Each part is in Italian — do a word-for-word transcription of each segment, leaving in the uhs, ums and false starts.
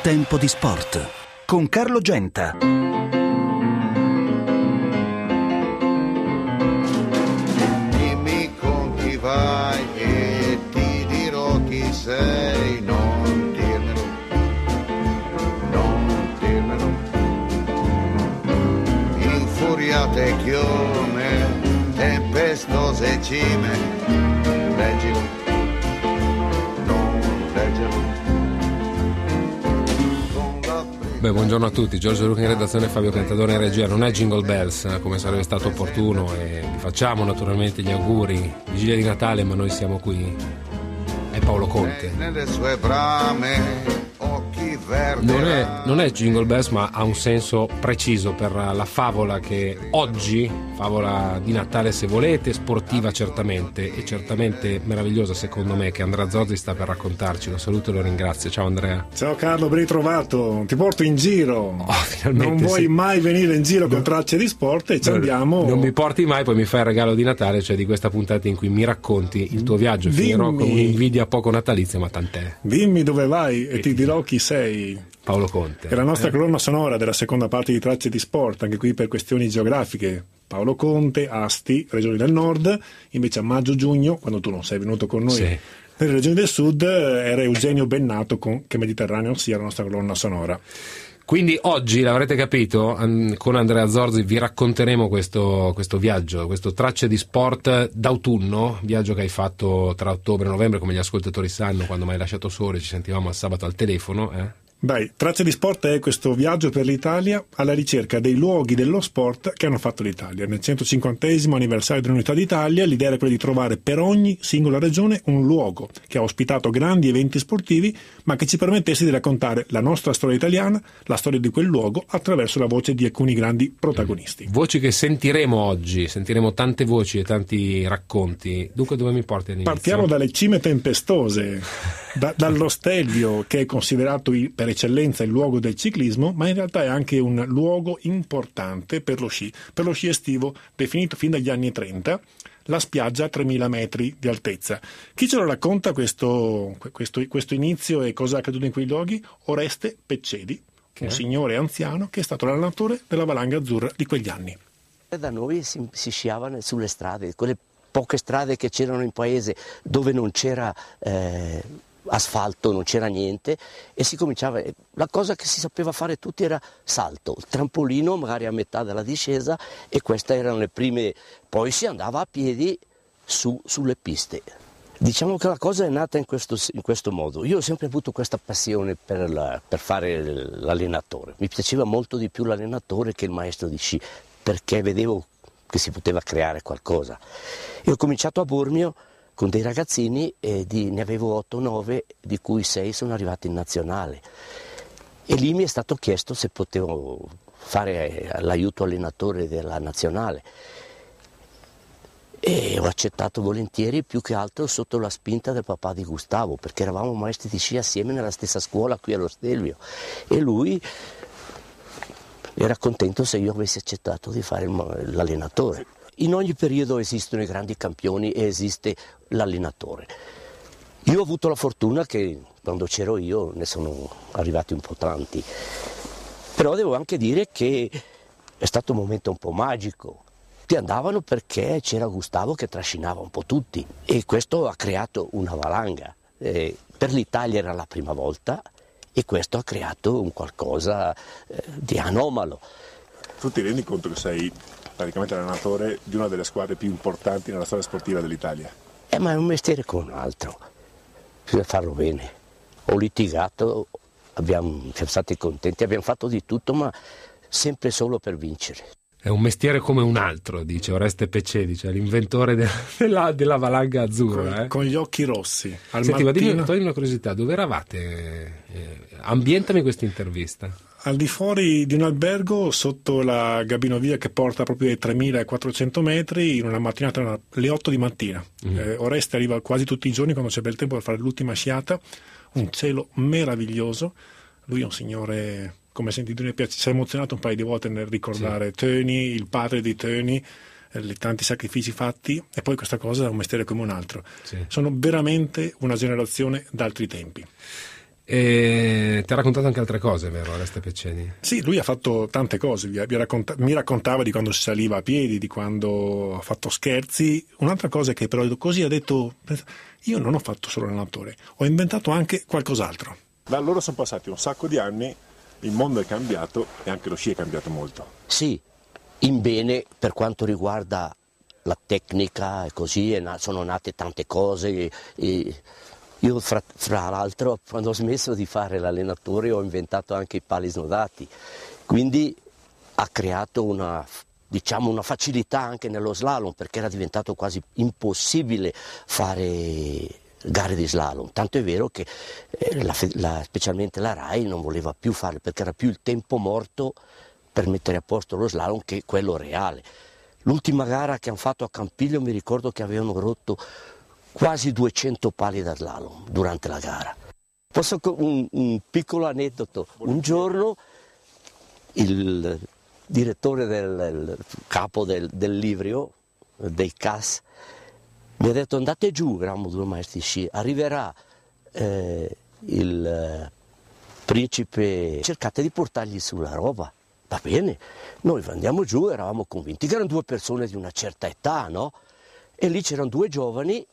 Tempo di sport con Carlo Genta. Dimmi con chi vai e ti dirò chi sei, non dirmelo, non dirmelo. Infuriate chiome, tempestose cime, leggilo, non leggerlo. Beh, buongiorno a tutti, Giorgio Luca in redazione, Fabio Cantadore in regia. Non è Jingle Bells come sarebbe stato opportuno e vi facciamo naturalmente gli auguri, vigilia di Natale, ma noi siamo qui. È Paolo Conte. Nelle sue brame occhi verdi. Non è, non è Jingle Bells, ma ha un senso preciso per la favola che oggi, favola di Natale se volete, sportiva certamente e certamente meravigliosa secondo me, che Andrea Zorzi sta per raccontarci. Lo saluto e lo ringrazio. Ciao Andrea. Ciao Carlo, ben ritrovato. Ti porto in giro. Oh, finalmente non vuoi sì. mai venire in giro no. con tracce di sport e ci no, andiamo. Non mi porti mai, poi mi fai il regalo di Natale, cioè di questa puntata in cui mi racconti il tuo viaggio. Dimmi. Finirò con un'invidia poco natalizia, ma tant'è. Dimmi dove vai e ti dirò chi sei. Paolo Conte. È la nostra eh? colonna sonora della seconda parte di Tracce di Sport, anche qui per questioni geografiche. Paolo Conte, Asti, Regioni del Nord, invece a maggio-giugno, quando tu non sei venuto con noi, sì. nelle regioni del Sud era Eugenio Bennato con Che Mediterraneo sia la nostra colonna sonora. Quindi oggi, l'avrete capito, con Andrea Zorzi vi racconteremo questo, questo viaggio, questo Tracce di Sport d'autunno, viaggio che hai fatto tra ottobre e novembre, come gli ascoltatori sanno, quando mi hai lasciato solo, ci sentivamo al sabato al telefono, eh? Dai, Tracce di Sport è questo viaggio per l'Italia alla ricerca dei luoghi dello sport che hanno fatto l'Italia. Nel centocinquantesimo anniversario dell'Unità d'Italia l'idea era quella di trovare per ogni singola regione un luogo che ha ospitato grandi eventi sportivi, ma che ci permettesse di raccontare la nostra storia italiana, la storia di quel luogo, attraverso la voce di alcuni grandi protagonisti. Voci che sentiremo oggi, sentiremo tante voci e tanti racconti. Dunque dove mi porti all'inizio? Partiamo dalle cime tempestose, da, dallo Stelvio, che è considerato il, per eccellenza il luogo del ciclismo, ma in realtà è anche un luogo importante per lo sci, per lo sci estivo, definito fin dagli anni trenta, la spiaggia a tremila metri di altezza. Chi ce lo racconta questo, questo, questo inizio e cosa è accaduto in quei luoghi? Oreste Peccedi, un signore anziano che è stato l'allenatore della Valanga Azzurra di quegli anni. Da noi si, si sciava sulle strade, quelle poche strade che c'erano in paese dove non c'era eh, asfalto, non c'era niente, e si cominciava, la cosa che si sapeva fare tutti era salto, il trampolino magari a metà della discesa, e queste erano le prime, poi si andava a piedi su, sulle piste. Diciamo che la cosa è nata in questo, in questo modo. Io ho sempre avuto questa passione per, la, per fare l'allenatore, mi piaceva molto di più l'allenatore che il maestro di sci, perché vedevo che si poteva creare qualcosa. E ho cominciato a Bormio con dei ragazzini, e di, ne avevo otto nove, di cui sei sono arrivati in nazionale. E lì mi è stato chiesto se potevo fare l'aiuto allenatore della nazionale. E ho accettato volentieri, più che altro sotto la spinta del papà di Gustavo, perché eravamo maestri di sci assieme nella stessa scuola qui allo Stelvio. E lui era contento se io avessi accettato di fare l'allenatore. In ogni periodo esistono i grandi campioni e esiste l'allenatore. Io ho avuto la fortuna che quando c'ero io ne sono arrivati un po' tanti, però devo anche dire che è stato un momento un po' magico. Ti andavano perché c'era Gustavo che trascinava un po' tutti, e questo ha creato una valanga. Eh, per l'Italia era la prima volta, e questo ha creato un qualcosa eh, di anomalo. Tu ti rendi conto che sei praticamente l'allenatore di una delle squadre più importanti nella storia sportiva dell'Italia? Eh, ma è un mestiere come un altro, bisogna farlo bene. Ho litigato, abbiamo, siamo stati contenti, abbiamo fatto di tutto, ma sempre solo per vincere. È un mestiere come un altro, dice Oreste Peccedi, cioè l'inventore de- della, della Valanga Azzurra. Con, eh? con gli occhi rossi. Al Senti, mattino... ma dimmi, toglimi una curiosità, dove eravate? Eh, ambientami questa intervista. Al di fuori di un albergo, sotto la gabinovia che porta proprio ai tremilaquattrocento metri, in una mattinata alle otto di mattina. Mm. Eh, Oreste arriva quasi tutti i giorni quando c'è bel tempo per fare l'ultima sciata, un cielo meraviglioso. Lui è un signore, come sentite, mi piace, si è emozionato un paio di volte nel ricordare sì. Tony, il padre di Tony, eh, tanti sacrifici fatti, e poi questa cosa è un mestiere come un altro. Sì. Sono veramente una generazione d'altri tempi. E ti ha raccontato anche altre cose, vero, Oreste Pecceni? Sì, lui ha fatto tante cose, vi- vi racconta- mi raccontava di quando si saliva a piedi, di quando ha fatto scherzi. Un'altra cosa che però così ha detto, io non ho fatto solo l'allenatore, ho inventato anche qualcos'altro. Da allora sono passati un sacco di anni, il mondo è cambiato e anche lo sci è cambiato molto. Sì, in bene per quanto riguarda la tecnica e così, e na- sono nate tante cose. E, e io fra, fra l'altro quando ho smesso di fare l'allenatore ho inventato anche i pali snodati, quindi ha creato una, diciamo, una facilità anche nello slalom, perché era diventato quasi impossibile fare gare di slalom, tanto è vero che eh, la, la, specialmente la RAI non voleva più farle perché era più il tempo morto per mettere a posto lo slalom che quello reale. L'ultima gara che hanno fatto a Campiglio mi ricordo che avevano rotto quasi duecento pali da slalom durante la gara. Posso un, un piccolo aneddoto, un giorno il direttore del il capo del, del Livrio, dei C A S, mi ha detto andate giù, eravamo due maestri sci, arriverà eh, il eh, principe, cercate di portargli sulla roba, va bene, noi andiamo giù, eravamo convinti che erano due persone di una certa età, no? E lì c'erano due giovani,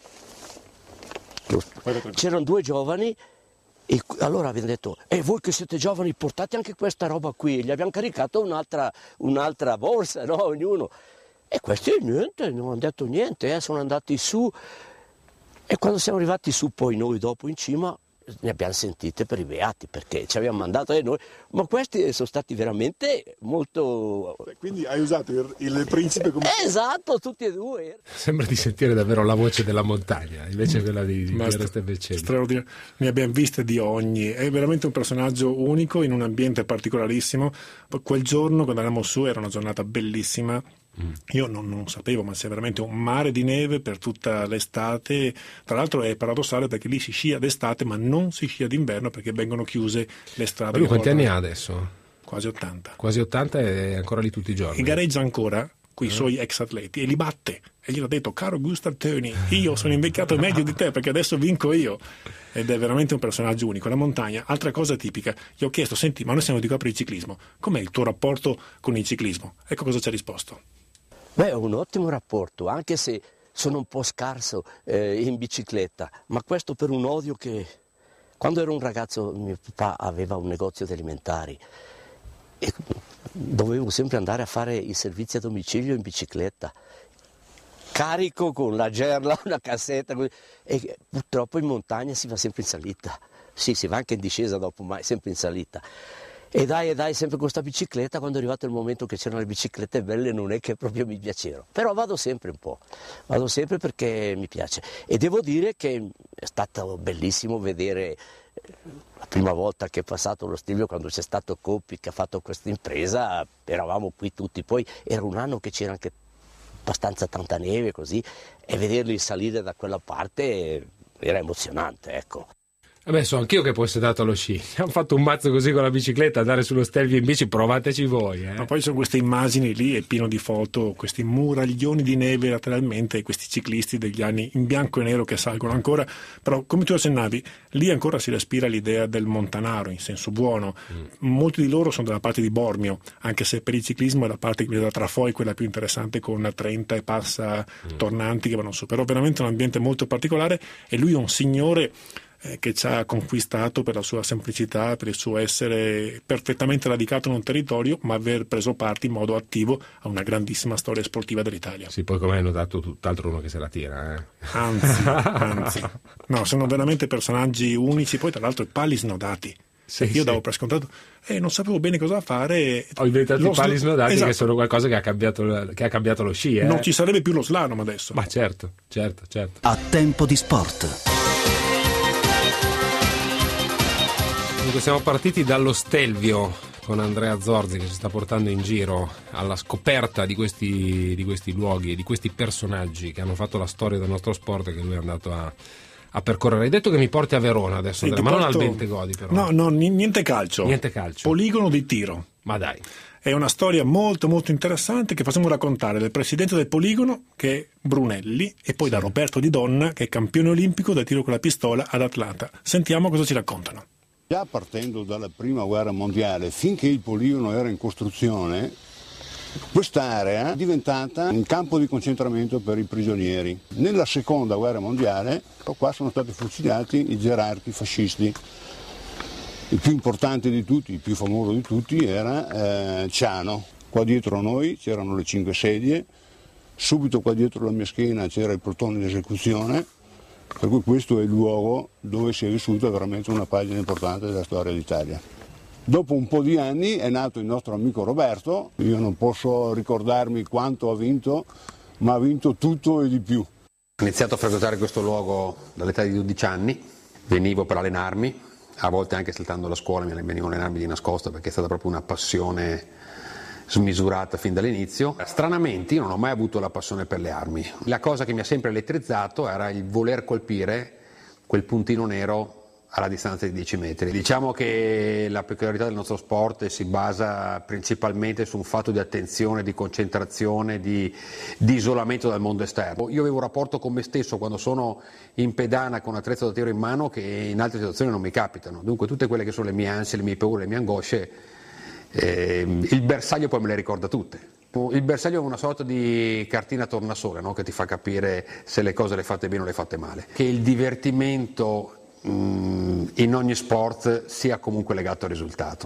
c'erano due giovani e allora abbiamo detto, e eh, voi che siete giovani portate anche questa roba qui, gli abbiamo caricato un'altra, un'altra borsa, no, ognuno. E questi niente, non hanno detto niente, eh, sono andati su e quando siamo arrivati su poi noi dopo in cima ne abbiamo sentite per i beati perché ci abbiamo mandato e noi, ma questi sono stati veramente molto... Quindi hai usato il, il principe come... Esatto, tutti e due. Sembra di sentire davvero la voce della montagna, invece quella di, di Oreste Pecceni. Straordinario, ne abbiamo viste di ogni, è veramente un personaggio unico in un ambiente particolarissimo. Quel giorno quando eravamo su era una giornata bellissima. Io non, non sapevo, ma c'è veramente un mare di neve per tutta l'estate. Tra l'altro è paradossale perché lì si scia d'estate ma non si scia d'inverno perché vengono chiuse le strade. Ma lui quanti anni portano... ha adesso? Quasi ottanta. Quasi ottanta e ancora lì tutti i giorni. E gareggia ancora con i suoi ex atleti e li batte. E gli ho detto, caro Gustav Töni, io sono invecchiato meglio di te perché adesso vinco io. Ed è veramente un personaggio unico. La montagna, altra cosa tipica, gli ho chiesto, senti, ma noi siamo di qua per il ciclismo, com'è il tuo rapporto con il ciclismo? Ecco cosa ci ha risposto. Beh, ho un ottimo rapporto, anche se sono un po' scarso eh, in bicicletta, ma questo per un odio che... Quando ero un ragazzo mio papà aveva un negozio di alimentari e dovevo sempre andare a fare i servizi a domicilio in bicicletta, carico con la gerla, una cassetta, e purtroppo in montagna si va sempre in salita, sì, si va anche in discesa dopo, ma sempre in salita. E dai, e dai, sempre con questa bicicletta, quando è arrivato il momento che c'erano le biciclette belle non è che proprio mi piacevano, però vado sempre un po', vado sempre perché mi piace e devo dire che è stato bellissimo vedere la prima volta che è passato lo Stelvio, quando c'è stato Coppi che ha fatto questa impresa, eravamo qui tutti, poi era un anno che c'era anche abbastanza tanta neve così e vederli salire da quella parte era emozionante, ecco. Vabbè, so anch'io che poi sei dato allo sci. Hanno fatto un mazzo così con la bicicletta, andare sullo Stelvio in bici, provateci voi. Eh. Ma poi sono queste immagini lì, è pieno di foto, questi muraglioni di neve lateralmente e questi ciclisti degli anni in bianco e nero che salgono ancora. Però, come tu accennavi, lì ancora si respira l'idea del montanaro in senso buono. Mm. Molti di loro sono dalla parte di Bormio, anche se per il ciclismo è la parte che da Trafoi, quella più interessante, con trenta e passa mm. tornanti che vanno su. Però veramente un ambiente molto particolare e lui è un signore che ci ha conquistato per la sua semplicità, per il suo essere perfettamente radicato in un territorio, ma aver preso parte in modo attivo a una grandissima storia sportiva dell'Italia. Sì, poi come hai notato, tutt'altro uno che se la tira. Eh? Anzi, anzi. No, sono veramente personaggi unici, poi tra l'altro i pali snodati. Sì, io sì. davo per scontato e eh, non sapevo bene cosa fare. Ho inventato i pali snodati, esatto. Che sono qualcosa che ha cambiato, che ha cambiato lo sci. Eh? Non ci sarebbe più lo slalom adesso. Ma certo, certo, certo. A tempo di sport. Dunque siamo partiti dallo Stelvio con Andrea Zorzi che ci sta portando in giro alla scoperta di questi, di questi luoghi e di questi personaggi che hanno fatto la storia del nostro sport e che lui è andato a, a percorrere. Hai detto che mi porti a Verona adesso, sì, Andrea, ma porto... non al Bentegodi però. No, no, niente calcio. Niente calcio. Poligono di tiro. Ma dai. È una storia molto molto interessante che facciamo raccontare dal presidente del poligono, che è Brunelli, e poi sì. da Roberto Di Donna, che è campione olimpico da tiro con la pistola ad Atlanta. Sentiamo cosa ci raccontano. Già partendo dalla prima guerra mondiale, finché il poligono era in costruzione, quest'area è diventata un campo di concentramento per i prigionieri. Nella seconda guerra mondiale qua sono stati fucilati i gerarchi fascisti. Il più importante di tutti, il più famoso di tutti era eh, Ciano. Qua dietro a noi c'erano le cinque sedie, subito qua dietro la mia schiena c'era il plotone di esecuzione, per cui questo è il luogo dove si è vissuta veramente una pagina importante della storia d'Italia. Dopo un po' di anni è nato il nostro amico Roberto, io non posso ricordarmi quanto ha vinto, ma ha vinto tutto e di più. Ho iniziato a frequentare questo luogo dall'età di dodici anni, venivo per allenarmi, a volte anche saltando la scuola mi venivo a allenarmi di nascosto perché è stata proprio una passione smisurata fin dall'inizio. Stranamente io non ho mai avuto la passione per le armi. La cosa che mi ha sempre elettrizzato era il voler colpire quel puntino nero alla distanza di dieci metri. Diciamo che la peculiarità del nostro sport si basa principalmente su un fatto di attenzione, di concentrazione, di, di isolamento dal mondo esterno. Io avevo un rapporto con me stesso quando sono in pedana con attrezzo da tiro in mano che in altre situazioni non mi capitano. Dunque tutte quelle che sono le mie ansie, le mie paure, le mie angosce, eh, il bersaglio poi me le ricorda tutte. Il bersaglio è una sorta di cartina tornasole, no? Che ti fa capire se le cose le fate bene o le fate male. Che il divertimento in ogni sport sia comunque legato al risultato.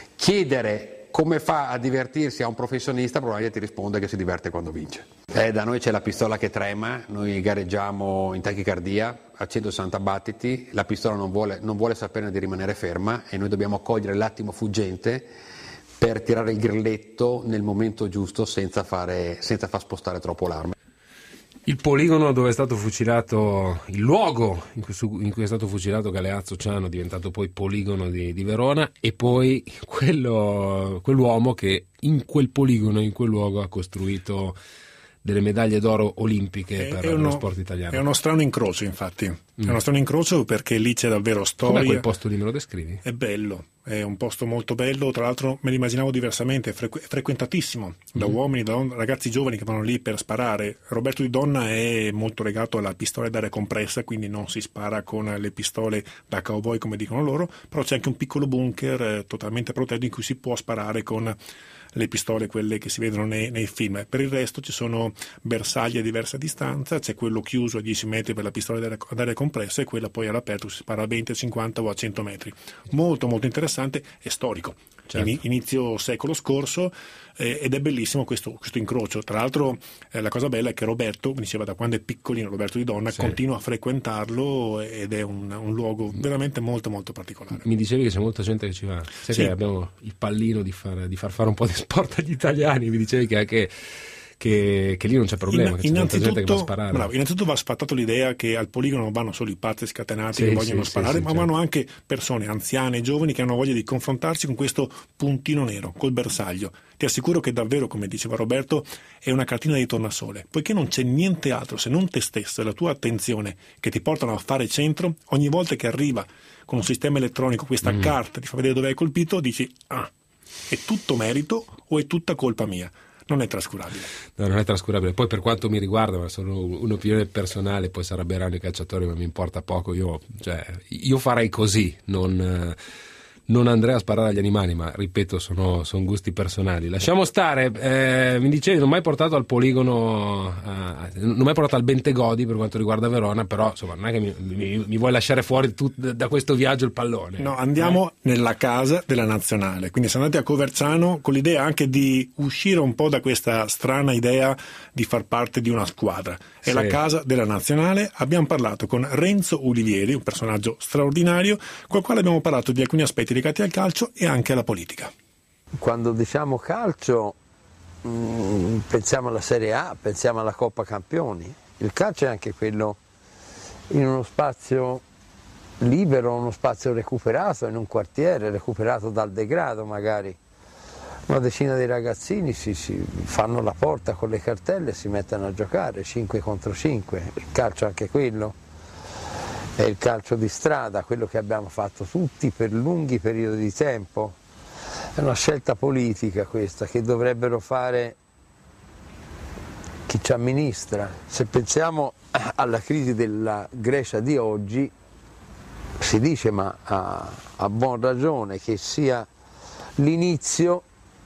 Chiedere come fa a divertirsi a un professionista probabilmente ti risponde che si diverte quando vince. Eh, da noi c'è la pistola che trema, noi gareggiamo in tachicardia a centosessanta battiti, la pistola non vuole, non vuole sapere di rimanere ferma e noi dobbiamo cogliere l'attimo fuggente per tirare il grilletto nel momento giusto senza, fare, senza far spostare troppo l'arma. Il poligono dove è stato fucilato, il luogo in cui, su, in cui è stato fucilato Galeazzo Ciano, diventato poi poligono di, di Verona, e poi quello, quell'uomo che in quel poligono, in quel luogo, ha costruito delle medaglie d'oro olimpiche è, per è uno, lo sport italiano. È uno strano incrocio, infatti. Mm. È uno strano incrocio perché lì c'è davvero storia. Come quel posto lì, me lo descrivi? È bello, è un posto molto bello, tra l'altro me l'immaginavo diversamente, è frequ- frequentatissimo da mm. uomini, da ragazzi giovani che vanno lì per sparare. Roberto Di Donna è molto legato alla pistola d'aria compressa, quindi non si spara con le pistole da cowboy come dicono loro, però c'è anche un piccolo bunker eh, totalmente protetto in cui si può sparare con le pistole, quelle che si vedono nei, nei film. Per il resto ci sono bersagli a diversa distanza, c'è quello chiuso a dieci metri per la pistola ad aria compressa e quella poi all'aperto si spara a venti, a cinquanta o a cento metri. Molto molto interessante e storico. Certo. In, inizio secolo scorso eh, ed è bellissimo questo, questo incrocio. Tra l'altro eh, la cosa bella è che Roberto, mi diceva da quando è piccolino, Roberto Di Donna, sì. continua a frequentarlo ed è un, un luogo veramente molto molto particolare. Mi dicevi che c'è molta gente che ci va, sai sì. che abbiamo il pallino di far, di far fare un po' di sport agli italiani, mi dicevi che anche Che, che lì non c'è problema, In, che c'è tanta gente che va a sparare. Bravo, innanzitutto va sfatato l'idea che al poligono non vanno solo i pazzi scatenati sì, che vogliono sì, sparare, sì, ma sì, vanno certo. anche persone anziane, giovani che hanno voglia di confrontarsi con questo puntino nero, col bersaglio. Ti assicuro che davvero, come diceva Roberto, è una cartina di tornasole, poiché non c'è niente altro se non te stesso e la tua attenzione che ti portano a fare centro. Ogni volta che arriva con un sistema elettronico questa mm. carta ti fa vedere dove hai colpito, dici ah, è tutto merito o è tutta colpa mia? Non è trascurabile. No, non è trascurabile. Poi per quanto mi riguarda, ma sono un'opinione personale, poi si arrabbieranno i calciatori, ma mi importa poco. Io, cioè, io farei così, non, non andrei a sparare agli animali, ma ripeto, sono, sono gusti personali. Lasciamo stare. Eh, mi dicevi, non mai portato al poligono, eh, non mai portato al Bentegodi per quanto riguarda Verona, però insomma non è che mi, mi, mi vuoi lasciare fuori tut, da questo viaggio il pallone. No, andiamo eh? nella casa della nazionale, quindi siamo andati a Coverciano con l'idea anche di uscire un po' da questa strana idea di far parte di una squadra. È sì. la casa della nazionale. Abbiamo parlato con Renzo Ulivieri, un personaggio straordinario, con il quale abbiamo parlato di alcuni aspetti legati al calcio e anche alla politica. Quando diciamo calcio mh, pensiamo alla Serie A, pensiamo alla Coppa Campioni. Il calcio è anche quello in uno spazio libero, uno spazio recuperato, in un quartiere recuperato dal degrado magari. Una decina di ragazzini si, si fanno la porta con le cartelle e si mettono a giocare cinque contro cinque. Il calcio è anche quello. È il calcio di strada, quello che abbiamo fatto tutti per lunghi periodi di tempo. È una scelta politica questa, che dovrebbero fare chi ci amministra. Se pensiamo alla crisi della Grecia di oggi, si dice, ma a, a buon ragione, che sia l'inizio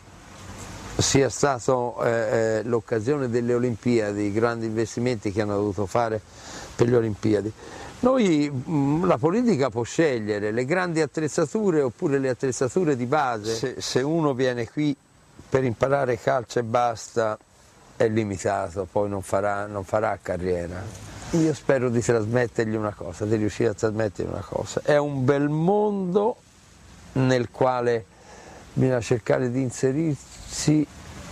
sia stato eh, eh, l'occasione delle Olimpiadi, i grandi investimenti che hanno dovuto fare per le Olimpiadi. Noi, mh, la politica può scegliere le grandi attrezzature oppure le attrezzature di base. Se, se uno viene qui per imparare calcio e basta è limitato, poi non farà, non farà carriera. Io spero di trasmettergli una cosa, di riuscire a trasmettergli una cosa. È un bel mondo nel quale bisogna cercare di inserirsi,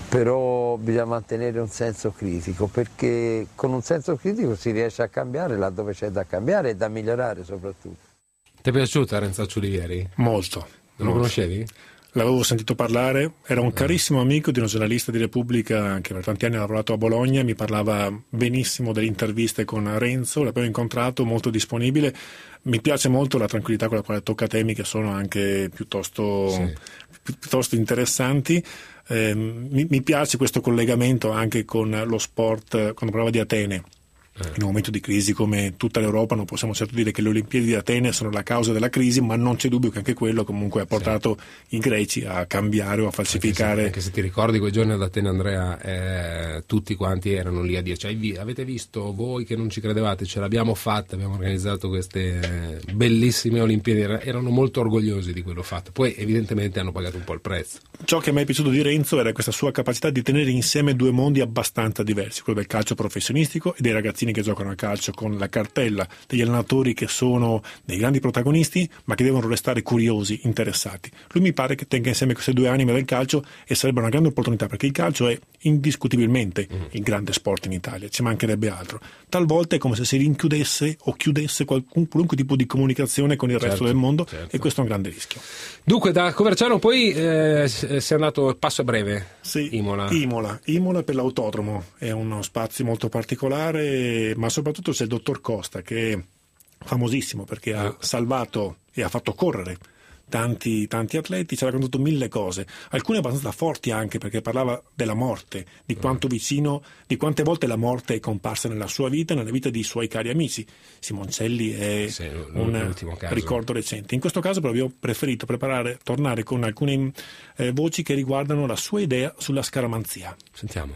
però bisogna mantenere un senso critico, perché con un senso critico si riesce a cambiare laddove c'è da cambiare e da migliorare soprattutto. Ti è piaciuta Renzaccio Olivieri? Molto. Non lo conoscevi? L'avevo sentito parlare, era un carissimo amico di uno giornalista di Repubblica che per tanti anni ha lavorato a Bologna, mi parlava benissimo delle interviste con Renzo, l'abbiamo incontrato, molto disponibile. Mi piace molto la tranquillità con la quale tocca temi che sono anche piuttosto, sì. pi- piuttosto interessanti. Eh, mi, mi piace questo collegamento anche con lo sport, quando parlava di Atene. In un momento di crisi come tutta l'Europa non possiamo certo dire che le Olimpiadi di Atene sono la causa della crisi, ma non c'è dubbio che anche quello comunque ha portato sì. i greci a cambiare o a falsificare. Anche se, anche se ti ricordi quei giorni ad Atene, Andrea, eh, tutti quanti erano lì a dire cioè, avete visto voi che non ci credevate, ce l'abbiamo fatta, abbiamo organizzato queste bellissime Olimpiadi, erano molto orgogliosi di quello fatto, poi evidentemente hanno pagato un po' il prezzo. Ciò che mi è piaciuto di Renzo era questa sua capacità di tenere insieme due mondi abbastanza diversi, quello del calcio professionistico e dei ragazzini che giocano a calcio, con la cartella degli allenatori che sono dei grandi protagonisti ma che devono restare curiosi, interessati. Lui mi pare che tenga insieme queste due anime del calcio e sarebbe una grande opportunità, perché il calcio è indiscutibilmente mm. il grande sport in Italia, ci mancherebbe altro. Talvolta è come se si rinchiudesse o chiudesse qualcun, qualunque tipo di comunicazione con il certo, resto del mondo certo. e questo è un grande rischio. Dunque da Coverciano poi eh, sei andato passo a breve. Sì, Imola. Imola. Imola per l'autodromo, è uno spazio molto particolare, ma soprattutto c'è il dottor Costa che è famosissimo perché ha salvato e ha fatto correre tanti, tanti atleti, ci ha raccontato mille cose, alcune abbastanza forti anche, perché parlava della morte, di quanto vicino, di quante volte la morte è comparsa nella sua vita e nella vita dei suoi cari amici. Simoncelli è sì, un ricordo recente. In questo caso però abbiamo preferito preparare, tornare con alcune eh, voci che riguardano la sua idea sulla scaramanzia. Sentiamo.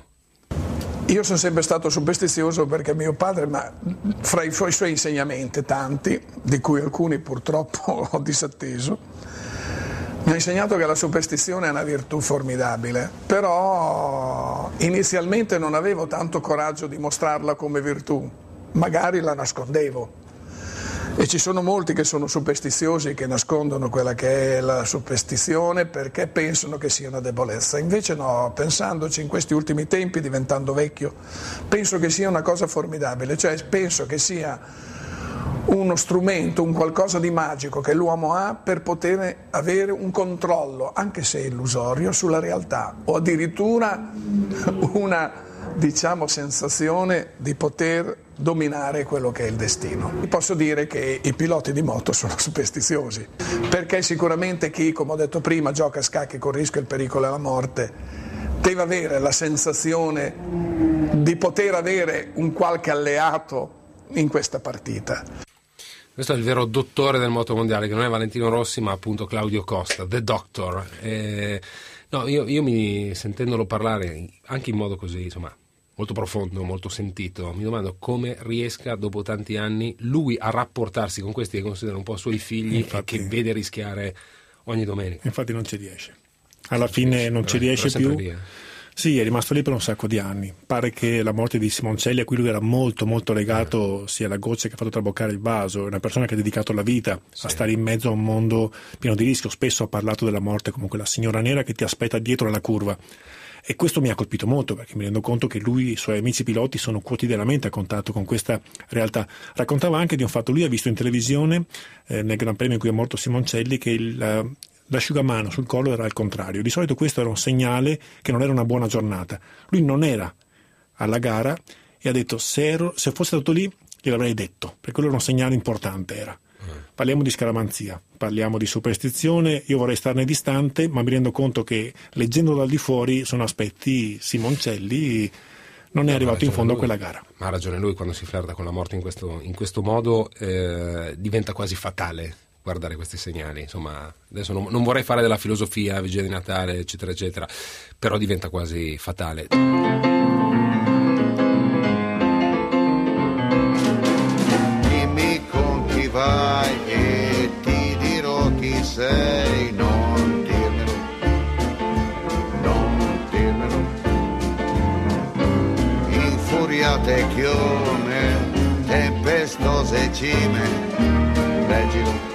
Io sono sempre stato superstizioso perché mio padre, ma fra i suoi, suoi insegnamenti, tanti, di cui alcuni purtroppo ho disatteso, mi ha insegnato che la superstizione è una virtù formidabile, però inizialmente non avevo tanto coraggio di mostrarla come virtù, magari la nascondevo. E ci sono molti che sono superstiziosi, che nascondono quella che è la superstizione perché pensano che sia una debolezza. Invece no, pensandoci in questi ultimi tempi, diventando vecchio, penso che sia una cosa formidabile, cioè penso che sia uno strumento, un qualcosa di magico che l'uomo ha per poter avere un controllo, anche se illusorio, sulla realtà, o addirittura una, diciamo, sensazione di poter dominare quello che è il destino. Posso dire che i piloti di moto sono superstiziosi, perché sicuramente chi, come ho detto prima, gioca a scacchi con il rischio e il pericolo e la morte, deve avere la sensazione di poter avere un qualche alleato in questa partita. Questo è il vero dottore del moto mondiale, che non è Valentino Rossi ma appunto Claudio Costa, The Doctor. Eh, no, io, io mi, sentendolo parlare anche in modo così, insomma, molto profondo, molto sentito, mi domando come riesca dopo tanti anni lui a rapportarsi con questi che considera un po' suoi figli, infatti, e che vede rischiare ogni domenica. Infatti non ci riesce, alla fine non ci riesce più. Sì, è rimasto lì per un sacco di anni. Pare che la morte di Simoncelli, a cui lui era molto molto legato, sia la goccia che ha fatto traboccare il vaso. È una persona che ha dedicato la vita sì. a stare in mezzo a un mondo pieno di rischio. Spesso ha parlato della morte come quella signora nera che ti aspetta dietro la curva. E questo mi ha colpito molto, perché mi rendo conto che lui e i suoi amici piloti sono quotidianamente a contatto con questa realtà. Raccontava anche di un fatto: lui ha visto in televisione, eh, nel Gran Premio in cui è morto Simoncelli, che il... l'asciugamano sul collo era al contrario. Di solito questo era un segnale che non era una buona giornata. Lui non era alla gara e ha detto: se, ero, se fosse stato lì gliel'avrei detto, perché quello era un segnale importante. Era. parliamo di scaramanzia, parliamo di superstizione, io vorrei starne distante, ma mi rendo conto che leggendo dal di fuori sono aspetti Simoncelli non è no, arrivato in fondo lui. a quella gara. Ma ha ragione lui, quando si flirta con la morte in questo, in questo modo eh, diventa quasi fatale guardare questi segnali. Insomma, adesso non, non vorrei fare della filosofia, vigilia di Natale, eccetera, eccetera, però diventa quasi fatale. Dimmi con chi vai e ti dirò chi sei, non dirmelo, non dirmelo. Infuriate chiome, tempestose cime, leggilo.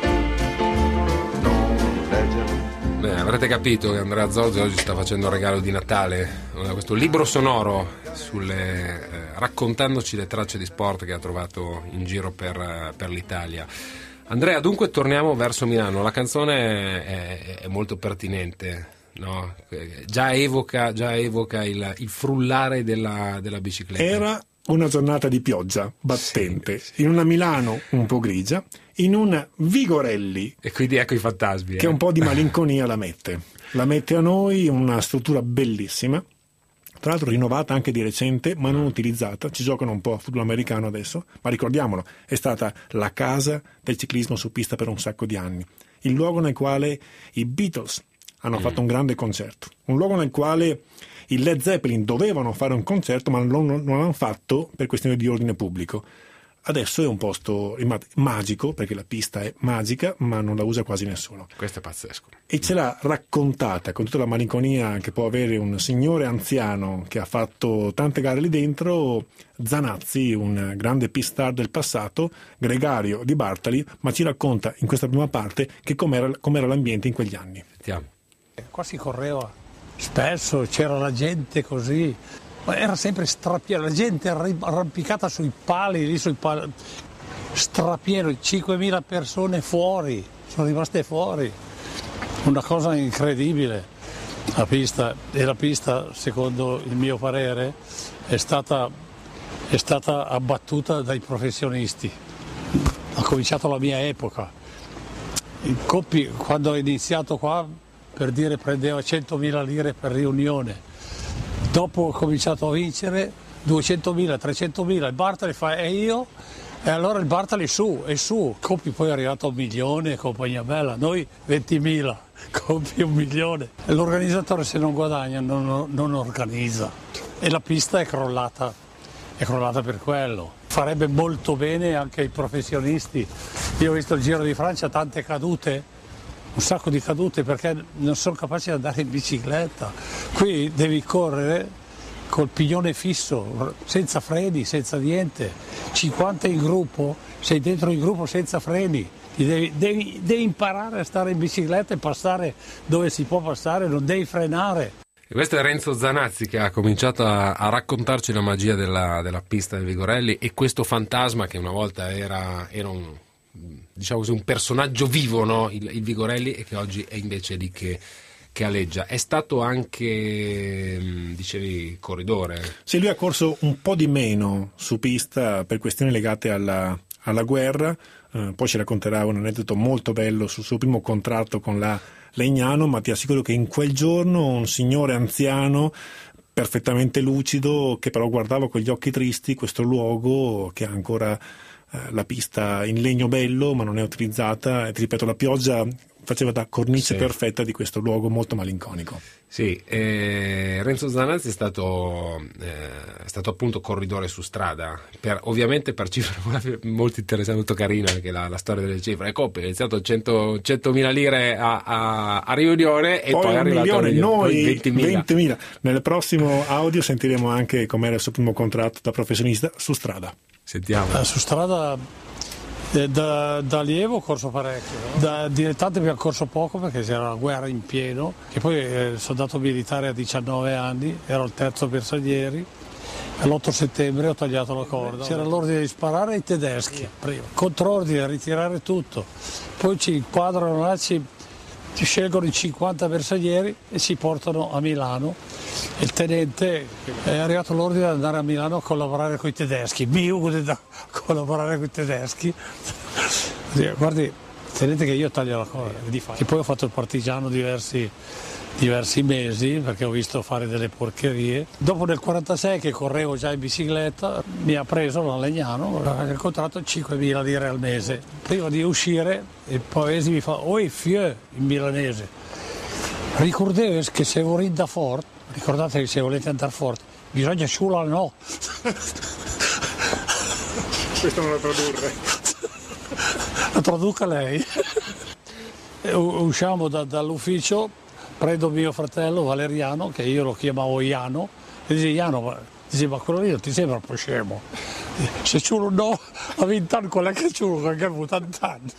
Beh, avrete capito che Andrea Zorzi oggi sta facendo un regalo di Natale, questo libro sonoro sulle, eh, raccontandoci le tracce di sport che ha trovato in giro per, per l'Italia. Andrea, dunque torniamo verso Milano, la canzone è, è molto pertinente, no? Già evoca, già evoca il, il frullare della, della bicicletta. Era una giornata di pioggia battente, sì, sì. In una Milano un po' grigia, in un Vigorelli, e quindi ecco i fantasmi, che eh. un po' di malinconia la mette la mette a noi, una struttura bellissima, tra l'altro rinnovata anche di recente ma non utilizzata. Ci giocano un po' a football americano adesso, ma ricordiamolo, è stata la casa del ciclismo su pista per un sacco di anni, il luogo nel quale i Beatles hanno mm. fatto un grande concerto, un luogo nel quale i Led Zeppelin dovevano fare un concerto ma non, non l'hanno fatto per questione di ordine pubblico. Adesso è un posto magico, perché la pista è magica, ma non la usa quasi nessuno. Questo è pazzesco. E ce l'ha raccontata con tutta la malinconia che può avere un signore anziano che ha fatto tante gare lì dentro, Zanazzi, un grande pistar del passato, gregario di Bartali, ma ci racconta in questa prima parte che com'era, com'era l'ambiente in quegli anni. Sentiamo. Qua si correva spesso, c'era la gente così, ma era sempre strapieno, la gente arrampicata sui pali, lì sui pali, strapieno, cinquemila persone fuori, sono rimaste fuori, una cosa incredibile. La pista, e la pista, secondo il mio parere, è stata, è stata abbattuta dai professionisti. Ha cominciato la mia epoca. Il Coppi, quando ho iniziato qua, per dire, prendeva centomila lire per riunione. Dopo ho cominciato a vincere duecentomila, trecentomila, il Bartali fa e io, e allora il Bartali su e su. Coppi poi è arrivato a un milione, compagnia bella, noi ventimila, Coppi un milione. E l'organizzatore, se non guadagna non, non organizza, e la pista è crollata, è crollata per quello. Farebbe molto bene anche ai professionisti. Io ho visto il Giro di Francia, tante cadute, un sacco di cadute perché non sono capaci di andare in bicicletta. Qui devi correre col piglione fisso, senza freni, senza niente. cinquanta in gruppo, sei dentro il gruppo senza freni. Devi, devi, devi imparare a stare in bicicletta e passare dove si può passare, non devi frenare. E questo è Renzo Zanazzi che ha cominciato a, a raccontarci la magia della, della pista del Vigorelli e questo fantasma che una volta era, era un, diciamo così, un personaggio vivo, no? il, il Vigorelli, e che oggi è invece lì che, che aleggia. È stato anche, dicevi, corridore. Sì, lui ha corso un po' di meno su pista per questioni legate alla, alla guerra, eh, poi ci racconterà un aneddoto molto bello sul suo primo contratto con la Legnano, ma ti assicuro che in quel giorno un signore anziano perfettamente lucido, che però guardava con gli occhi tristi questo luogo che ha ancora eh, la pista in legno bello ma non è utilizzata, e ti ripeto, la pioggia faceva da cornice sì. perfetta di questo luogo molto malinconico. Sì, eh, Renzo Zanazzi è stato, eh, è stato appunto corridore su strada, per, ovviamente per cifre molto interessanti, molto carina anche la, la storia delle cifre. Coppi ha iniziato centomila lire a, a, a riunione e poi, poi è arrivato milione, a noi ventimila. ventimila. Nel prossimo audio sentiremo anche com'era il suo primo contratto da professionista su strada. Sentiamo. Eh, su strada... Da, da allievo ho corso parecchio, no? Da dilettante abbiamo corso poco perché c'era la guerra in pieno, che poi eh, soldato militare a diciannove anni, ero il terzo bersaglieri, e l'otto settembre ho tagliato la corda. C'era l'ordine di sparare ai tedeschi, prima. Contrordine, ritirare tutto, poi ci inquadrano là, ci, ci scelgono i cinquanta bersaglieri e ci portano a Milano. Il tenente è arrivato l'ordine di andare a Milano a collaborare con i tedeschi, mi da collaborare con i tedeschi. Guardi, tenete che io taglio la cosa, che poi ho fatto il partigiano diversi, diversi mesi perché ho visto fare delle porcherie. Dopo nel quarantasei che correvo già in bicicletta mi ha preso l'Alegnano, il contratto cinquemila lire al mese. Prima di uscire il Pavesi mi fa oi fieu in milanese. Ricordate che se volete fort, ricordate che se volete andare forte bisogna solo no. Questo non lo tradurre. Lo traduca lei. Usciamo da, dall'ufficio, prendo mio fratello Valeriano, che io lo chiamavo Iano, e dice Iano, ma, dice, ma quello lì non ti sembra un po' scemo? Se c'è un no, a vent'anni quella che c'è uno che ha avuto vent'anni.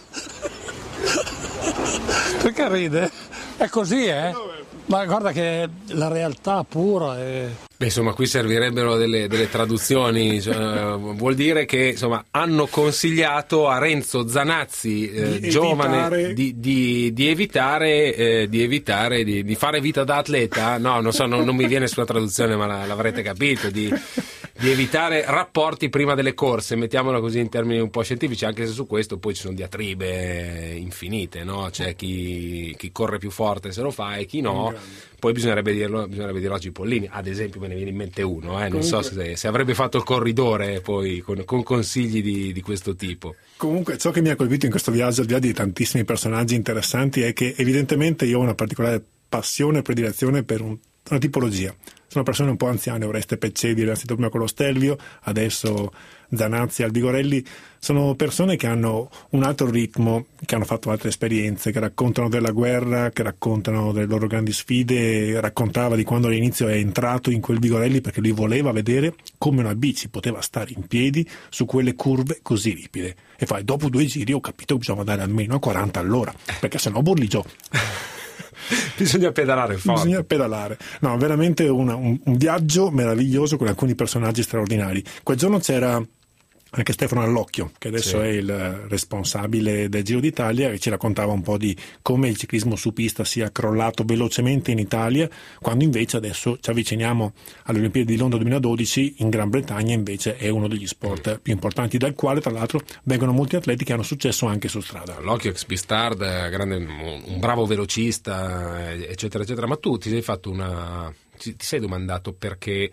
Perché ride? È così, eh? Ma guarda che la realtà pura è... Beh, insomma, qui servirebbero delle, delle traduzioni, cioè, vuol dire che insomma hanno consigliato a Renzo Zanazzi, eh, di giovane, evitare... di, di, di evitare, eh, di, evitare di, di fare vita da atleta, no, non so, non, non mi viene sulla traduzione, ma la, l'avrete capito, di, di evitare rapporti prima delle corse, mettiamola così in termini un po' scientifici, anche se su questo poi ci sono diatribe infinite, no? C'è chi, chi corre più forte se lo fa e chi no. Poi bisognerebbe dirlo, bisognerebbe dirlo a Cipollini, ad esempio me ne viene in mente uno, eh? non Comunque, so se, se avrebbe fatto il corridore poi con, con consigli di, di questo tipo. Comunque ciò che mi ha colpito in questo viaggio, al di là di tantissimi personaggi interessanti, è che evidentemente io ho una particolare passione e predilezione per un, una tipologia. Sono persone un po' anziane, Oreste Peccedi, innanzitutto prima con lo Stelvio, adesso Zanazzi, Albigorelli, sono persone che hanno un altro ritmo, che hanno fatto altre esperienze, che raccontano della guerra, che raccontano delle loro grandi sfide. Raccontava di quando all'inizio è entrato in quel Vigorelli perché lui voleva vedere come una bici poteva stare in piedi su quelle curve così ripide. E fa, dopo due giri ho capito che bisogna andare almeno a quaranta all'ora, perché sennò burli giù. Bisogna pedalare forte. Bisogna pedalare. No, veramente una, un, un viaggio meraviglioso con alcuni personaggi straordinari. Quel giorno c'era anche Stefano Allocchio, che adesso sì. è il responsabile del Giro d'Italia, e ci raccontava un po' di come il ciclismo su pista sia crollato velocemente in Italia, quando invece adesso ci avviciniamo alle Olimpiadi di Londra duemiladodici. In Gran Bretagna invece è uno degli sport più importanti, dal quale tra l'altro vengono molti atleti che hanno successo anche su strada. Allocchio, ex Pistard, grande, un bravo velocista, eccetera eccetera. Ma tu ti sei fatto una ti, ti sei domandato perché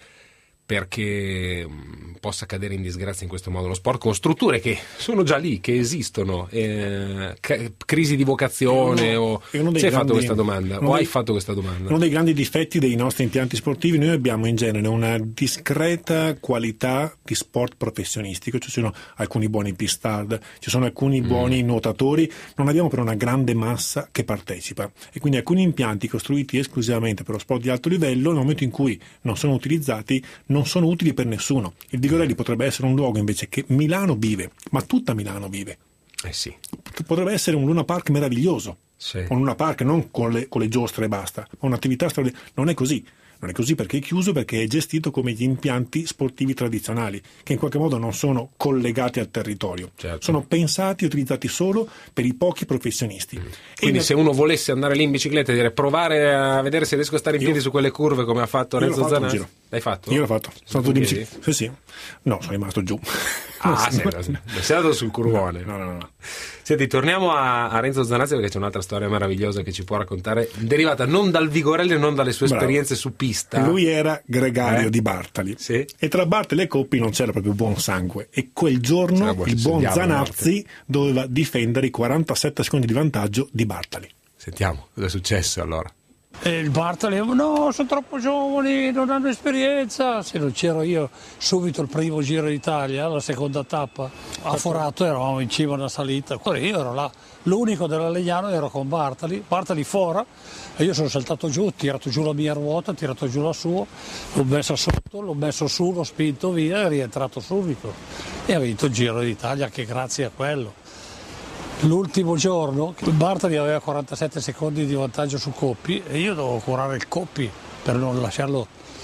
perché possa cadere in disgrazia in questo modo lo sport, con strutture che sono già lì, che esistono, eh, c- crisi di vocazione, uno, o ti hai grandi, fatto questa domanda o hai fatto questa domanda? Uno dei grandi difetti dei nostri impianti sportivi: noi abbiamo in genere una discreta qualità di sport professionistico, ci sono alcuni buoni pistard, ci sono alcuni mm. buoni nuotatori, non abbiamo però una grande massa che partecipa, e quindi alcuni impianti costruiti esclusivamente per lo sport di alto livello, nel momento in cui non sono utilizzati, non sono utili per nessuno. Il Vigorelli potrebbe essere un luogo invece che Milano vive, ma tutta Milano vive. Eh sì. Potrebbe essere un Luna Park meraviglioso, sì. un Luna Park non con le, con le giostre e basta, ma un'attività straordinaria. Non è così. Non è così perché è chiuso, perché è gestito come gli impianti sportivi tradizionali, che in qualche modo non sono collegati al territorio. Certo. Sono pensati e utilizzati solo per i pochi professionisti. Mm. Quindi e se uno volesse andare lì in bicicletta e dire provare a vedere se riesco a stare in piedi io, su quelle curve come ha fatto Renzo Zanazzi, l'hai fatto? Io l'ho fatto. Sono tutti in bicicletta. Sì, sì. No, sono rimasto giù. Ah, sei, sei andato sul curvone. No, no, no. no. Senti, torniamo a, a Renzo Zanazzi, perché c'è un'altra storia meravigliosa che ci può raccontare, derivata non dal Vigorelli e non dalle sue Bravo. esperienze su pista. Lui era gregario eh? di Bartali, sì? E tra Bartali e Coppi non c'era proprio buon sangue, e quel giorno buon, il buon Zanazzi doveva difendere i quarantasette secondi di vantaggio di Bartali. Sentiamo cosa è successo allora. E il Bartali, no, sono troppo giovani, non hanno esperienza. Se non c'ero io, subito il primo Giro d'Italia, la seconda tappa, a Forato, eravamo in cima alla salita. Io ero là, l'unico dell'Alegnano, ero con Bartali, Bartali fora, e io sono saltato giù, ho tirato giù la mia ruota, ho tirato giù la sua, l'ho messa sotto, l'ho messo su, l'ho spinto via e è rientrato subito. E ha vinto il Giro d'Italia, che grazie a quello. L'ultimo giorno Bartali aveva quarantasette secondi di vantaggio su Coppi e io dovevo curare il Coppi per non lasciarlo.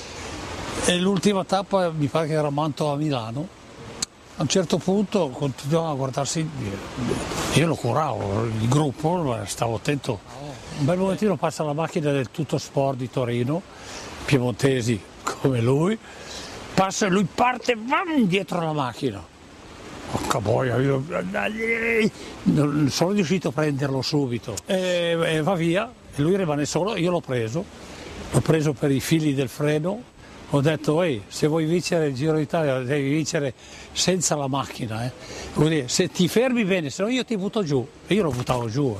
E l'ultima tappa mi pare che era Mantova a Milano. A un certo punto continuava a guardarsi, io lo curavo, il gruppo, stavo attento. Un bel momentino passa la macchina del Tutto Sport di Torino, piemontesi come lui, passa, lui parte, va dietro la macchina. Porca boia, io non sono riuscito a prenderlo subito. E, e va via, e lui rimane solo, io l'ho preso, l'ho preso per i fili del freno, ho detto, ehi, se vuoi vincere il Giro d'Italia devi vincere senza la macchina, eh. Quindi, se ti fermi bene, se no io ti butto giù, e io lo buttavo giù.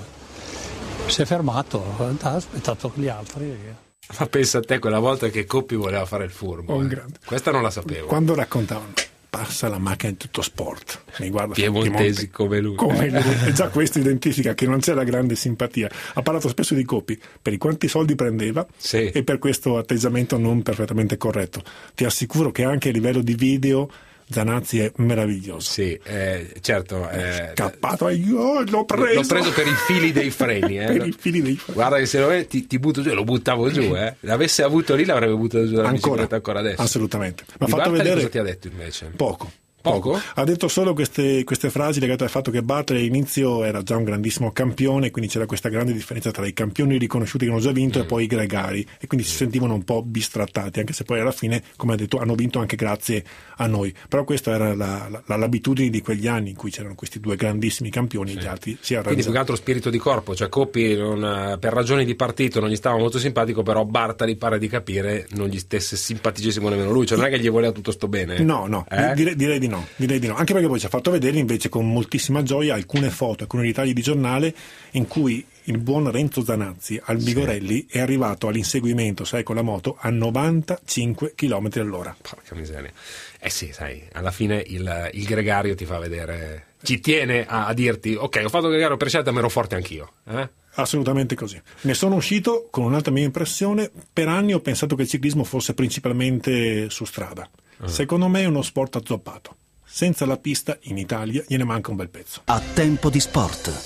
Eh. Si è fermato, ha aspettato gli altri e via. Ma pensa a te quella volta che Coppi voleva fare il furbo. Un Eh. grande. Questa non la sapevo. Quando raccontavano, passa la macchina in tutto sport, mi guarda Piemontesi come lui. come lui. E già questo identifica che non c'è la grande simpatia. Ha parlato spesso di Coppi, per i quanti soldi prendeva Sì. e per questo atteggiamento non perfettamente corretto. Ti assicuro che anche a livello di video Zanazzi è meraviglioso. Sì, eh, certo. Eh, Scappato, oh, l'ho preso. L'ho preso per i fili dei freni. Eh. Per i fili dei freni. Guarda che se lo vedi, ti, ti butto giù, lo buttavo giù. Eh. L'avesse avuto lì l'avrebbe buttato giù dalla Ancora, bicicletta ancora adesso. assolutamente. Ma ha Di fatto Bartali vedere cosa ti ha detto invece? Poco. Poco? Ha detto solo queste, queste frasi legate al fatto che Bartali all'inizio era già un grandissimo campione, quindi c'era questa grande differenza tra i campioni riconosciuti che hanno già vinto mm. e poi i gregari, e quindi mm. si sentivano un po' bistrattati, anche se poi alla fine, come ha detto, hanno vinto anche grazie a noi. Però questa era la, la, l'abitudine di quegli anni in cui c'erano questi due grandissimi campioni sì. e gli altri si arrangiavano. Quindi più che altro spirito di corpo, cioè Coppi non, per ragioni di partito non gli stava molto simpatico, però Bartali pare di capire non gli stesse simpaticissimo nemmeno lui, cioè non è che gli voleva tutto sto bene. No, no, eh? direi, direi di no, direi di no. Anche perché poi ci ha fatto vedere invece con moltissima gioia alcune foto, alcuni ritagli di giornale in cui il buon Renzo Zanazzi al Vigorelli sì. è arrivato all'inseguimento, sai, con la moto a novantacinque chilometri all'ora. Porca miseria. Eh sì, sai, alla fine il, il gregario ti fa vedere, ci tiene a, a dirti, ok, ho fatto il gregario per scelta, ma ero forte anch'io. Eh? Assolutamente così. Ne sono uscito con un'altra mia impressione. Per anni ho pensato che il ciclismo fosse principalmente su strada. Ah. Secondo me è uno sport azzoppato. Senza la pista in Italia gliene manca un bel pezzo. A tempo di sport.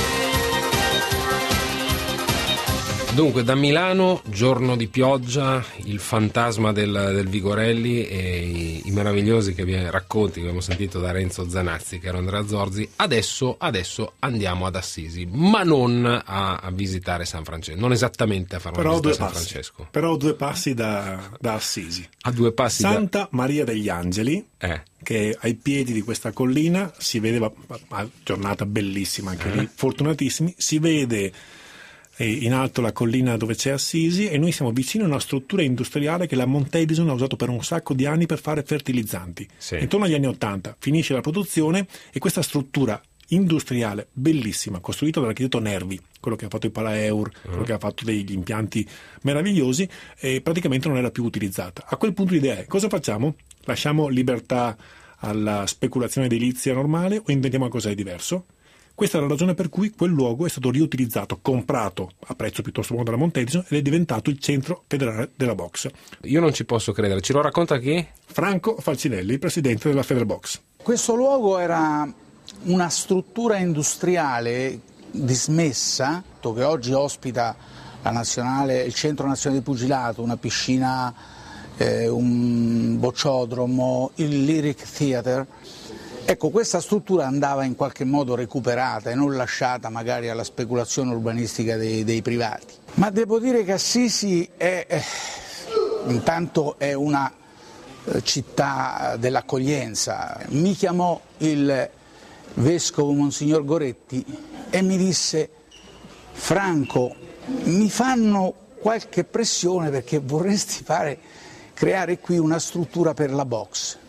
Dunque, da Milano, giorno di pioggia, il fantasma del, del Vigorelli e i, i meravigliosi che abbiamo, racconti che abbiamo sentito da Renzo Zanazzi, che era Andrea Zorzi. Adesso, adesso andiamo ad Assisi, ma non a, a visitare San Francesco, non esattamente a fare una però visita a San passi, Francesco. Però due passi da, da Assisi. A due passi Santa da... Maria degli Angeli, eh. che ai piedi di questa collina si vedeva, giornata bellissima anche eh. lì, fortunatissimi, si vede in alto la collina dove c'è Assisi e noi siamo vicini a una struttura industriale che la Mount Edison ha usato per un sacco di anni per fare fertilizzanti. Sì. Intorno agli anni ottanta finisce la produzione e questa struttura industriale bellissima, costruita dall'architetto Nervi, quello che ha fatto il Palaeur, uh-huh. quello che ha fatto degli impianti meravigliosi, e praticamente non era più utilizzata. A quel punto l'idea è: cosa facciamo? Lasciamo libertà alla speculazione edilizia normale o inventiamo qualcosa di diverso? Questa è la ragione per cui quel luogo è stato riutilizzato, comprato a prezzo piuttosto buono dalla Mount Edison ed è diventato il centro federale della box. Io non ci posso credere, ce lo racconta chi? Franco Falcinelli, presidente della Federbox. Questo luogo era una struttura industriale dismessa che oggi ospita la nazionale, il Centro Nazionale di Pugilato, una piscina, eh, un bocciodromo, il Lyric Theatre. Ecco, questa struttura andava in qualche modo recuperata e non lasciata magari alla speculazione urbanistica dei, dei privati. Ma devo dire che Assisi è, è intanto è una eh, città dell'accoglienza. Mi chiamò il vescovo Monsignor Goretti e mi disse: Franco, mi fanno qualche pressione perché vorresti fare, creare qui una struttura per la box.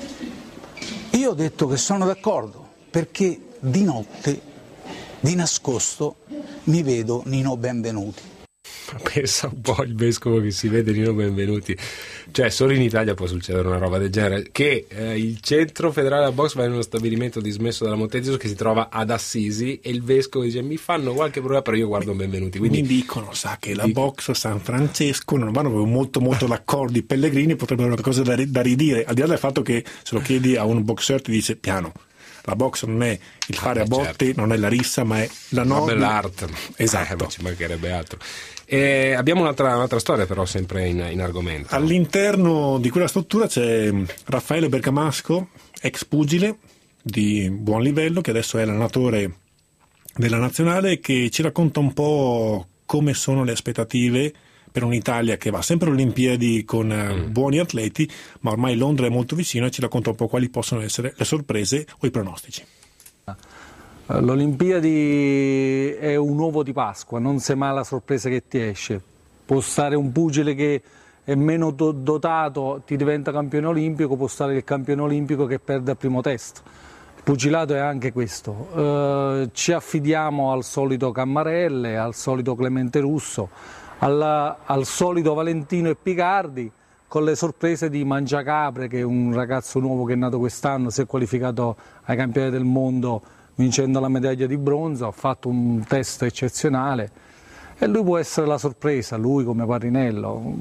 Io ho detto che sono d'accordo, perché di notte, di nascosto, mi vedo Nino Benvenuti. Pensa un po' il vescovo che si vede Nino Benvenuti, cioè solo in Italia può succedere una roba del genere, che eh, il centro federale della box va in uno stabilimento dismesso dalla Mount Edison che si trova ad Assisi e il vescovo dice: mi fanno qualche problema, però io guardo Benvenuti. Quindi mi dicono, sa che la dico... box San Francesco non vanno molto molto d'accordo, i pellegrini potrebbero avere qualcosa da, da ridire, al di là del fatto che se lo chiedi a un boxer ti dice: piano, la box non è il fare ah, a botte, certo. non è la rissa, ma è la norma. L'arte. Esatto. Eh, ma ci mancherebbe altro. E abbiamo un'altra, un'altra storia però sempre in, in argomento. All'interno di quella struttura c'è Raffaele Bergamasco, ex pugile di buon livello, che adesso è allenatore della nazionale, che ci racconta un po' come sono le aspettative per un'Italia che va sempre alle Olimpiadi con mm. buoni atleti, ma ormai Londra è molto vicino e ci racconta un po' quali possono essere le sorprese o i pronostici. L'Olimpiadi è un uovo di Pasqua, non sai mai la sorpresa che ti esce. Può stare un pugile che è meno do- dotato, ti diventa campione olimpico, può stare il campione olimpico che perde al primo test. Il pugilato è anche questo. Eh, ci affidiamo al solito Cammarelle, al solito Clemente Russo, alla, al solito Valentino e Picardi, con le sorprese di Mangiacapre, che è un ragazzo nuovo che è nato quest'anno, si è qualificato ai campioni del mondo vincendo la medaglia di bronzo, ha fatto un test eccezionale e lui può essere la sorpresa, lui come Parinello.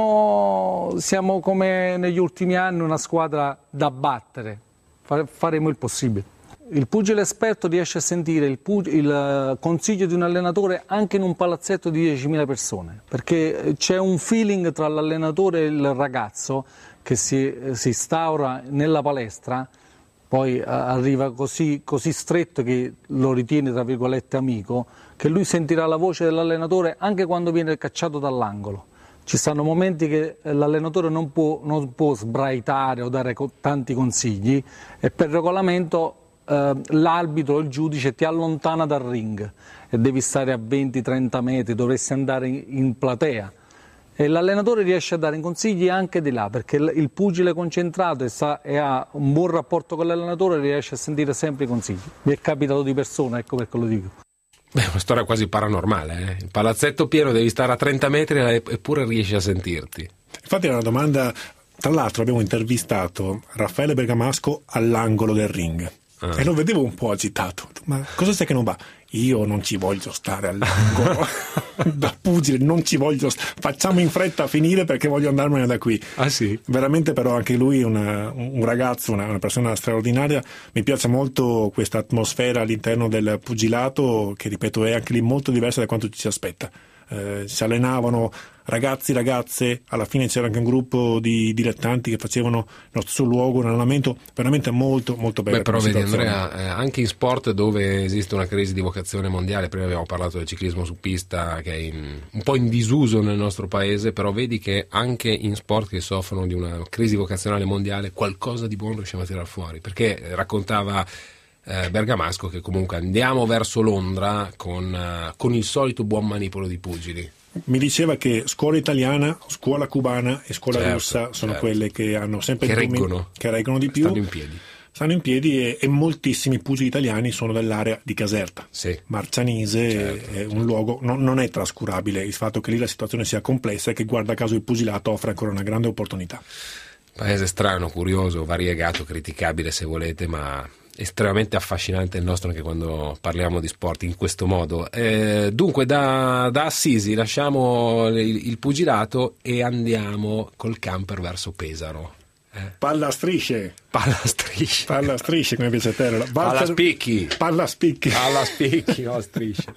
Siamo, siamo come negli ultimi anni una squadra da battere, faremo il possibile. Il pugile esperto riesce a sentire il, pug- il consiglio di un allenatore anche in un palazzetto di diecimila persone, perché c'è un feeling tra l'allenatore e il ragazzo che si, si instaura nella palestra, poi arriva così, così stretto che lo ritiene tra virgolette amico, che lui sentirà la voce dell'allenatore anche quando viene cacciato dall'angolo. Ci stanno momenti che l'allenatore non può, non può sbraitare o dare co- tanti consigli e per regolamento eh, l'arbitro o il giudice ti allontana dal ring e devi stare a venti trenta metri, dovresti andare in, in platea. E l'allenatore riesce a dare consigli anche di là, perché il pugile concentrato e, sa, e ha un buon rapporto con l'allenatore riesce a sentire sempre i consigli. Mi è capitato di persona, ecco perché lo dico. Beh, una storia quasi paranormale, eh? Il palazzetto pieno, devi stare a trenta metri eppure riesci a sentirti. Infatti era una domanda, tra l'altro abbiamo intervistato Raffaele Bergamasco all'angolo del ring ah. e lo vedevo un po' agitato, ma cosa c'è che non va? Io non ci voglio stare all'angolo da pugile, non ci voglio st- facciamo in fretta a finire perché voglio andarmene da qui. Ah sì? Veramente però anche lui è una, un ragazzo, una, una persona straordinaria. Mi piace molto questa atmosfera all'interno del pugilato che, ripeto, è anche lì molto diversa da quanto ci si aspetta. Eh, si allenavano ragazzi, ragazze, alla fine c'era anche un gruppo di dilettanti che facevano nello stesso luogo un allenamento veramente molto molto bello. Beh, però vedi Andrea, eh, anche in sport dove esiste una crisi di vocazione mondiale, prima abbiamo parlato del ciclismo su pista che è in, un po' in disuso nel nostro paese, però vedi che anche in sport che soffrono di una crisi vocazionale mondiale qualcosa di buono riusciamo a tirare fuori, perché raccontava Eh, Bergamasco che comunque andiamo verso Londra con, uh, con il solito buon manipolo di pugili. Mi diceva che scuola italiana, scuola cubana e scuola certo, russa sono certo. quelle che hanno sempre che il reggono, che reggono di più, stanno in piedi, stanno in piedi e, e moltissimi pugili italiani sono dell'area di Caserta, sì. Marcianise, certo, è un certo. luogo, non, non è trascurabile il fatto che lì la situazione sia complessa e che guarda caso il pugilato offre ancora una grande opportunità. Paese strano, curioso, variegato, criticabile se volete, ma estremamente affascinante il nostro anche quando parliamo di sport in questo modo. Eh, dunque da, da Assisi lasciamo il, il pugilato e andiamo col camper verso Pesaro. Eh. Palla a strisce. Palla a strisce. Palla a strisce, come piace a te. Walter... Palla a spicchi. Palla a spicchi. Palla a spicchi, no, a strisce.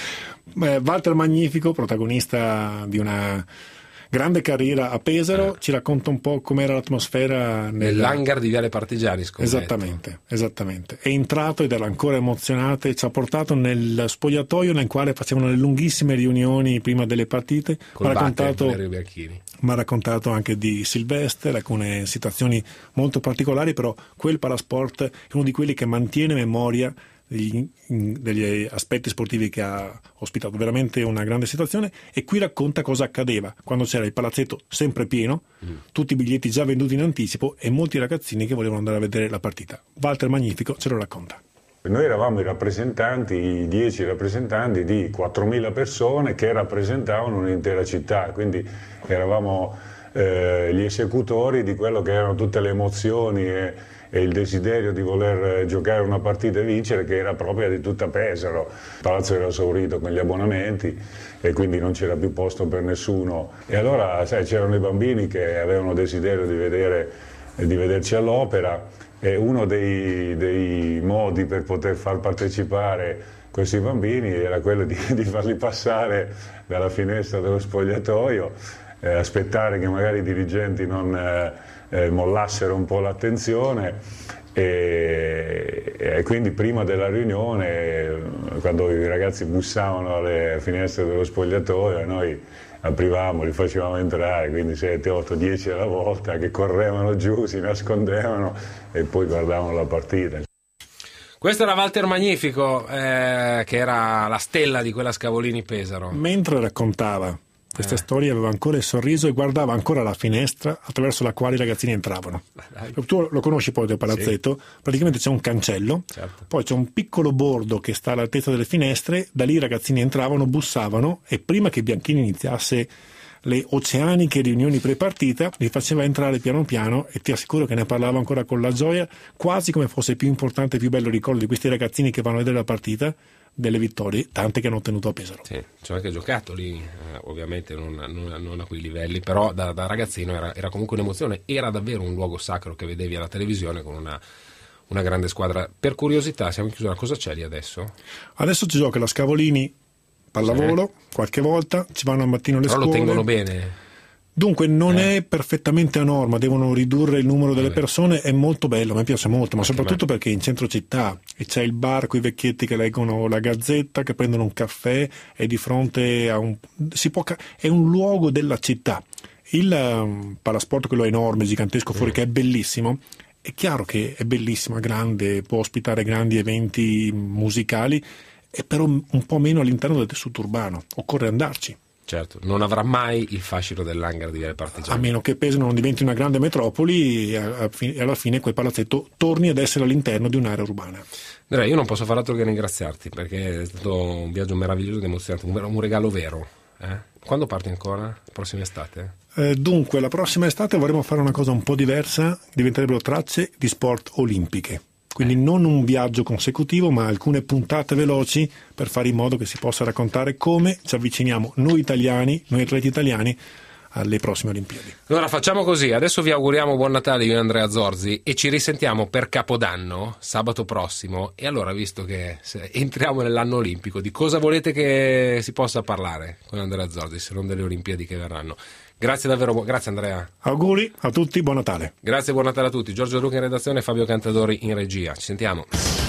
Beh, Walter Magnifico, protagonista di una grande carriera a Pesaro, eh. ci racconta un po' com'era l'atmosfera nel... nell'hangar di Viale Partigiani, scommetto. Esattamente, esattamente. È entrato ed era ancora emozionato e ci ha portato nel spogliatoio nel quale facevano le lunghissime riunioni prima delle partite. Col ha raccontato, Bianchini. Mi ha raccontato anche di Silvestre, alcune situazioni molto particolari, però quel parasport è uno di quelli che mantiene memoria degli, degli aspetti sportivi che ha ospitato, veramente una grande situazione. E qui racconta cosa accadeva quando c'era il palazzetto sempre pieno, mm. tutti i biglietti già venduti in anticipo e molti ragazzini che volevano andare a vedere la partita. Walter Magnifico ce lo racconta. Noi eravamo i rappresentanti, i dieci rappresentanti di quattromila persone che rappresentavano un'intera città, quindi eravamo eh, gli esecutori di quello che erano tutte le emozioni e, e il desiderio di voler giocare una partita e vincere, che era propria di tutta Pesaro. Il palazzo era esaurito con gli abbonamenti e quindi non c'era più posto per nessuno. E allora, sai, c'erano i bambini che avevano desiderio di, vedere, di vederci all'opera, e uno dei, dei modi per poter far partecipare questi bambini era quello di, di farli passare dalla finestra dello spogliatoio, eh, aspettare che magari i dirigenti non eh, eh, mollassero un po' l'attenzione e, e quindi prima della riunione, quando i ragazzi bussavano alle finestre dello spogliatoio, noi aprivamo, li facevamo entrare, quindi sette, otto, dieci alla volta che correvano giù, si nascondevano e poi guardavano la partita. Questo era Walter Magnifico, eh, che era la stella di quella Scavolini-Pesaro. Mentre raccontava questa eh. storia aveva ancora il sorriso e guardava ancora la finestra attraverso la quale i ragazzini entravano. Dai. Tu lo conosci poi del palazzetto? Sì. Praticamente c'è un cancello, certo. Poi c'è un piccolo bordo che sta all'altezza delle finestre, da lì i ragazzini entravano, bussavano e prima che Bianchini iniziasse le oceaniche riunioni pre-partita li faceva entrare piano piano e ti assicuro che ne parlava ancora con la gioia, quasi come fosse più importante e più bello ricordo di questi ragazzini che vanno a vedere la partita, delle vittorie, tante che hanno ottenuto a Pesaro. Sì, ci ho anche giocato lì, eh, ovviamente non, non, non a quei livelli, però da, da ragazzino era, era comunque un'emozione, era davvero un luogo sacro che vedevi alla televisione con una, una grande squadra. Per curiosità, siamo in chiusura, cosa c'è lì adesso? Adesso ci gioca la Scavolini pallavolo, sì. Qualche volta, ci vanno al mattino le però scuole. Però lo tengono bene? Dunque non eh. è perfettamente a norma, devono ridurre il numero delle persone, è molto bello, mi piace molto, ma anche soprattutto me. Perché in centro città e c'è il bar con i vecchietti che leggono la Gazzetta, che prendono un caffè e di fronte a un... si può, è un luogo della città. Il um, palasport, quello enorme, gigantesco fuori, mm. che è bellissimo, è chiaro che è bellissimo, è grande, può ospitare grandi eventi musicali, è però un po' meno all'interno del tessuto urbano, occorre andarci. Certo, non avrà mai il fascino dell'hangar di Viale Partigiano. A meno che Pesaro non diventi una grande metropoli e alla fine quel palazzetto torni ad essere all'interno di un'area urbana. Direi, io non posso fare altro che ringraziarti, perché è stato un viaggio meraviglioso ed emozionante, un regalo vero. Eh? Quando parti ancora? La prossima estate? Eh, dunque, la prossima estate vorremmo fare una cosa un po' diversa, diventerebbero tracce di sport olimpiche. Quindi non un viaggio consecutivo, ma alcune puntate veloci per fare in modo che si possa raccontare come ci avviciniamo noi italiani, noi atleti italiani, alle prossime Olimpiadi. Allora facciamo così, adesso vi auguriamo buon Natale io e Andrea Zorzi e ci risentiamo per Capodanno, sabato prossimo, e allora visto che entriamo nell'anno olimpico, di cosa volete che si possa parlare con Andrea Zorzi, se non delle Olimpiadi che verranno? Grazie davvero, grazie Andrea. Auguri a tutti, buon Natale. Grazie, buon Natale a tutti. Giorgio Luca in redazione e Fabio Cantadori in regia. Ci sentiamo.